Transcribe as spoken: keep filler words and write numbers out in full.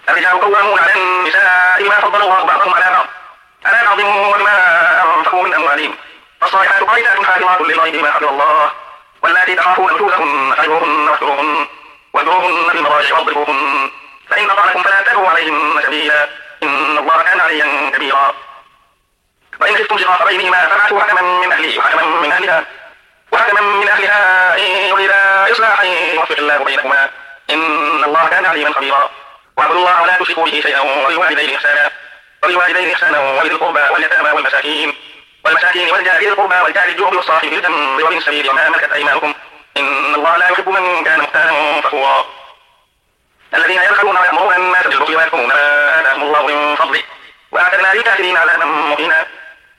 الرجال قوامون على النساء بما فضل الله بعضهم على بعض على بعض وبما أنفقوا من أموالهم. فالصالحات قانتات حافظات للغيب بما حفظ الله. واللاتي تخافون نشوزهن فعظوهن واهجروهن واهجروهن في المضاجع واضربوهن فإن طعنكم فلا تبغوا عليهن سبيلا إن الله كان عليا كبيرا. وإن خفتم شقاق بينهما فابعثوا حكما من أهله وحكما من أهلها وحكما من أهلها إن يريدا إصلاحا يوفق الله بينهما إن الله كان عليما خبيرا. واعبدوا الله ولا تشركوا به شيئا وبالوالدين إحسانا وبالوالدين إحسانا وبذي القربى واليتامى والمساكين والمساكين والجار ذي القربى والجار الجنب والصاحب بالجنب وابن السبيل وما ملكت أيمانكم إن الله لا يحب من كان مختالا فخورا. الذين يبخلون ويأمرون الناس بالبخل ويكتمون ما آتاهم الله من فضله وأعتدنا للكافرين عذابا مهينا.